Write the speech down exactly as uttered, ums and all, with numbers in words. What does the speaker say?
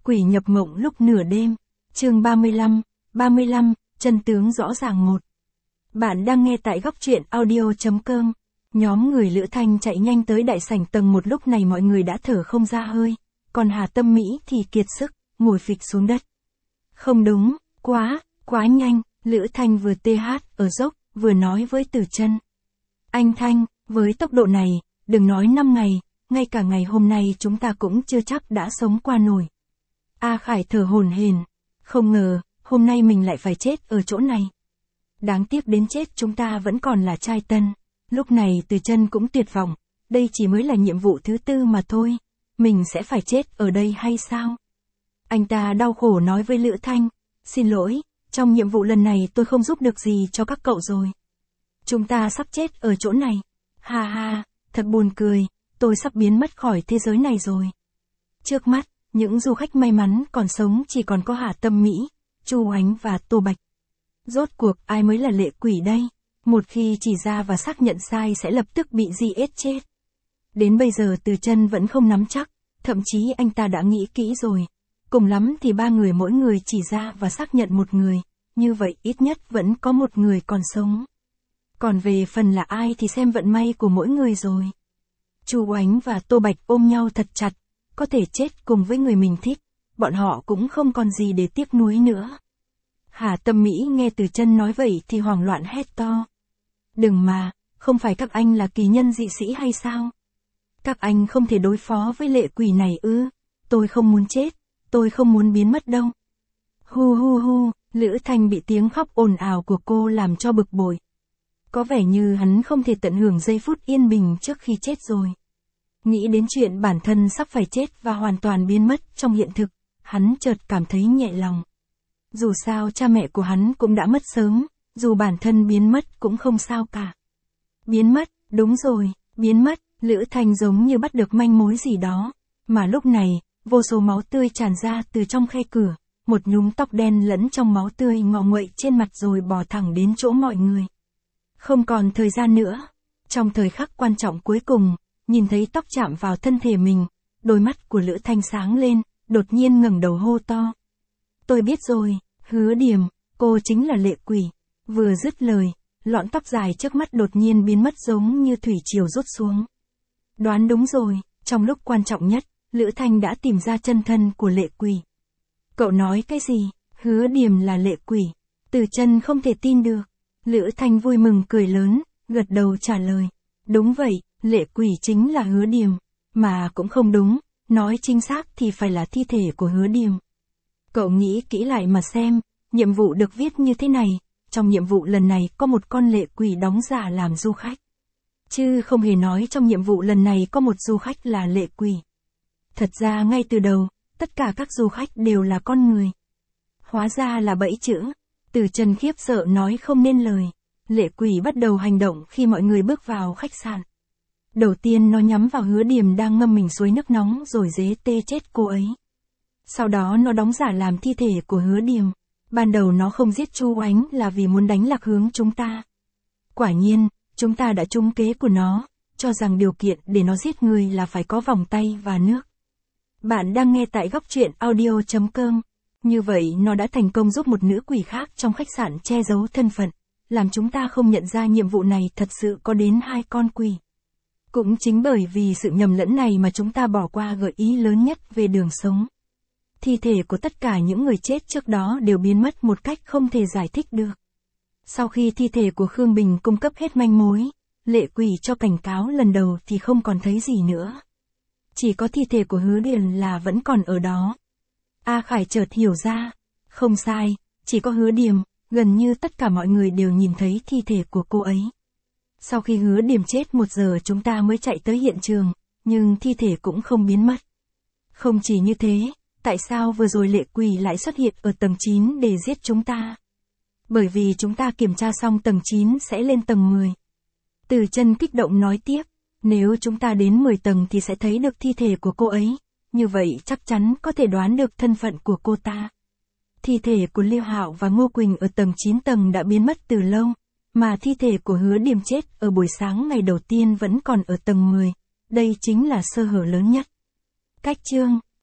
Quỷ nhập mộng lúc nửa đêm. Chương ba mươi lăm, ba mươi lăm, chân tướng rõ ràng một. Bạn đang nghe tại góc truyện audio chấm com. Nhóm người Lữ Thanh chạy nhanh tới đại sảnh tầng một, lúc này mọi người đã thở không ra hơi, còn Hà Tâm Mỹ thì kiệt sức, ngồi phịch xuống đất. Không đúng, quá, quá nhanh, Lữ Thanh vừa tê hát ở dốc, vừa nói với Từ Chân. Anh Thanh, với tốc độ này, đừng nói năm ngày, ngay cả ngày hôm nay chúng ta cũng chưa chắc đã sống qua nổi. A Khải thở hổn hển, không ngờ, hôm nay mình lại phải chết ở chỗ này. Đáng tiếc đến chết chúng ta vẫn còn là trai tân. Lúc này Từ Chân cũng tuyệt vọng, đây chỉ mới là nhiệm vụ thứ tư mà thôi, mình sẽ phải chết ở đây hay sao? Anh ta đau khổ nói với Lữ Thanh, xin lỗi, trong nhiệm vụ lần này tôi không giúp được gì cho các cậu rồi. Chúng ta sắp chết ở chỗ này. Ha ha, thật buồn cười, tôi sắp biến mất khỏi thế giới này rồi. Trước mắt, những du khách may mắn còn sống chỉ còn có Hà Tâm Mỹ, Chu Ánh và Tô Bạch. Rốt cuộc ai mới là lệ quỷ đây? Một khi chỉ ra và xác nhận sai sẽ lập tức bị di ết chết. Đến bây giờ Từ Chân vẫn không nắm chắc, thậm chí anh ta đã nghĩ kỹ rồi. Cùng lắm thì ba người mỗi người chỉ ra và xác nhận một người, như vậy ít nhất vẫn có một người còn sống. Còn về phần là ai thì xem vận may của mỗi người rồi. Chu Ánh và Tô Bạch ôm nhau thật chặt, có thể chết cùng với người mình thích, bọn họ cũng không còn gì để tiếc nuối nữa. Hà Tâm Mỹ nghe Từ Chân nói vậy thì hoảng loạn hét to. Đừng mà, không phải các anh là kỳ nhân dị sĩ hay sao? Các anh không thể đối phó với lệ quỷ này ư? Tôi không muốn chết, tôi không muốn biến mất đâu. Hu hu hu, Lữ Thanh bị tiếng khóc ồn ào của cô làm cho bực bội. Có vẻ như hắn không thể tận hưởng giây phút yên bình trước khi chết rồi. Nghĩ đến chuyện bản thân sắp phải chết và hoàn toàn biến mất trong hiện thực, hắn chợt cảm thấy nhẹ lòng. Dù sao cha mẹ của hắn cũng đã mất sớm, dù bản thân biến mất cũng không sao cả. Biến mất, đúng rồi, biến mất, Lữ Thanh giống như bắt được manh mối gì đó. Mà lúc này, vô số máu tươi tràn ra từ trong khe cửa, một nhúm tóc đen lẫn trong máu tươi ngọ nguậy trên mặt rồi bò thẳng đến chỗ mọi người. Không còn thời gian nữa. Trong thời khắc quan trọng cuối cùng, nhìn thấy tóc chạm vào thân thể mình, đôi mắt của Lữ Thanh sáng lên, đột nhiên ngẩng đầu hô to. Tôi biết rồi, Hứa Điềm, cô chính là lệ quỷ. Vừa dứt lời, lọn tóc dài trước mắt đột nhiên biến mất giống như thủy triều rút xuống. Đoán đúng rồi, trong lúc quan trọng nhất, Lữ Thanh đã tìm ra chân thân của lệ quỷ. Cậu nói cái gì? Hứa Điềm là lệ quỷ. Từ Chân không thể tin được. Lữ Thanh vui mừng cười lớn, gật đầu trả lời. Đúng vậy, lệ quỷ chính là Hứa Điềm. Mà cũng không đúng, nói chính xác thì phải là thi thể của Hứa Điềm. Cậu nghĩ kỹ lại mà xem, nhiệm vụ được viết như thế này. Trong nhiệm vụ lần này có một con lệ quỷ đóng giả làm du khách. Chứ không hề nói trong nhiệm vụ lần này có một du khách là lệ quỷ. Thật ra ngay từ đầu, tất cả các du khách đều là con người. Hóa ra là bẫy chữ. Từ Chân khiếp sợ nói không nên lời. Lệ quỷ bắt đầu hành động khi mọi người bước vào khách sạn. Đầu tiên nó nhắm vào Hứa Điềm đang ngâm mình suối nước nóng rồi dế tê chết cô ấy. Sau đó nó đóng giả làm thi thể của Hứa Điềm. Ban đầu nó không giết Chu Ánh là vì muốn đánh lạc hướng chúng ta. Quả nhiên, chúng ta đã trúng kế của nó, cho rằng điều kiện để nó giết người là phải có vòng tay và nước. Bạn đang nghe tại góc truyện audio chấm com. Như vậy nó đã thành công giúp một nữ quỷ khác trong khách sạn che giấu thân phận, làm chúng ta không nhận ra nhiệm vụ này thật sự có đến hai con quỷ. Cũng chính bởi vì sự nhầm lẫn này mà chúng ta bỏ qua gợi ý lớn nhất về đường sống. Thi thể của tất cả những người chết trước đó đều biến mất một cách không thể giải thích được. Sau khi thi thể của Khương Bình cung cấp hết manh mối, lệ quỷ cho cảnh cáo lần đầu thì không còn thấy gì nữa. Chỉ có thi thể của Hứa Điềm là vẫn còn ở đó. A Khải chợt hiểu ra. Không sai, chỉ có Hứa Điềm, gần như tất cả mọi người đều nhìn thấy thi thể của cô ấy. Sau khi Hứa Điềm chết một giờ chúng ta mới chạy tới hiện trường, nhưng thi thể cũng không biến mất. Không chỉ như thế, tại sao vừa rồi lệ quỷ lại xuất hiện ở tầng chín để giết chúng ta? Bởi vì chúng ta kiểm tra xong tầng chín sẽ lên tầng mười. Từ Chân kích động nói tiếp, nếu chúng ta đến mười tầng thì sẽ thấy được thi thể của cô ấy, như vậy chắc chắn có thể đoán được thân phận của cô ta. Thi thể của Liêu Hạo và Ngô Quỳnh ở tầng chín tầng đã biến mất từ lâu, mà thi thể của Hứa Điềm chết ở buổi sáng ngày đầu tiên vẫn còn ở tầng mười, đây chính là sơ hở lớn nhất. Cách chương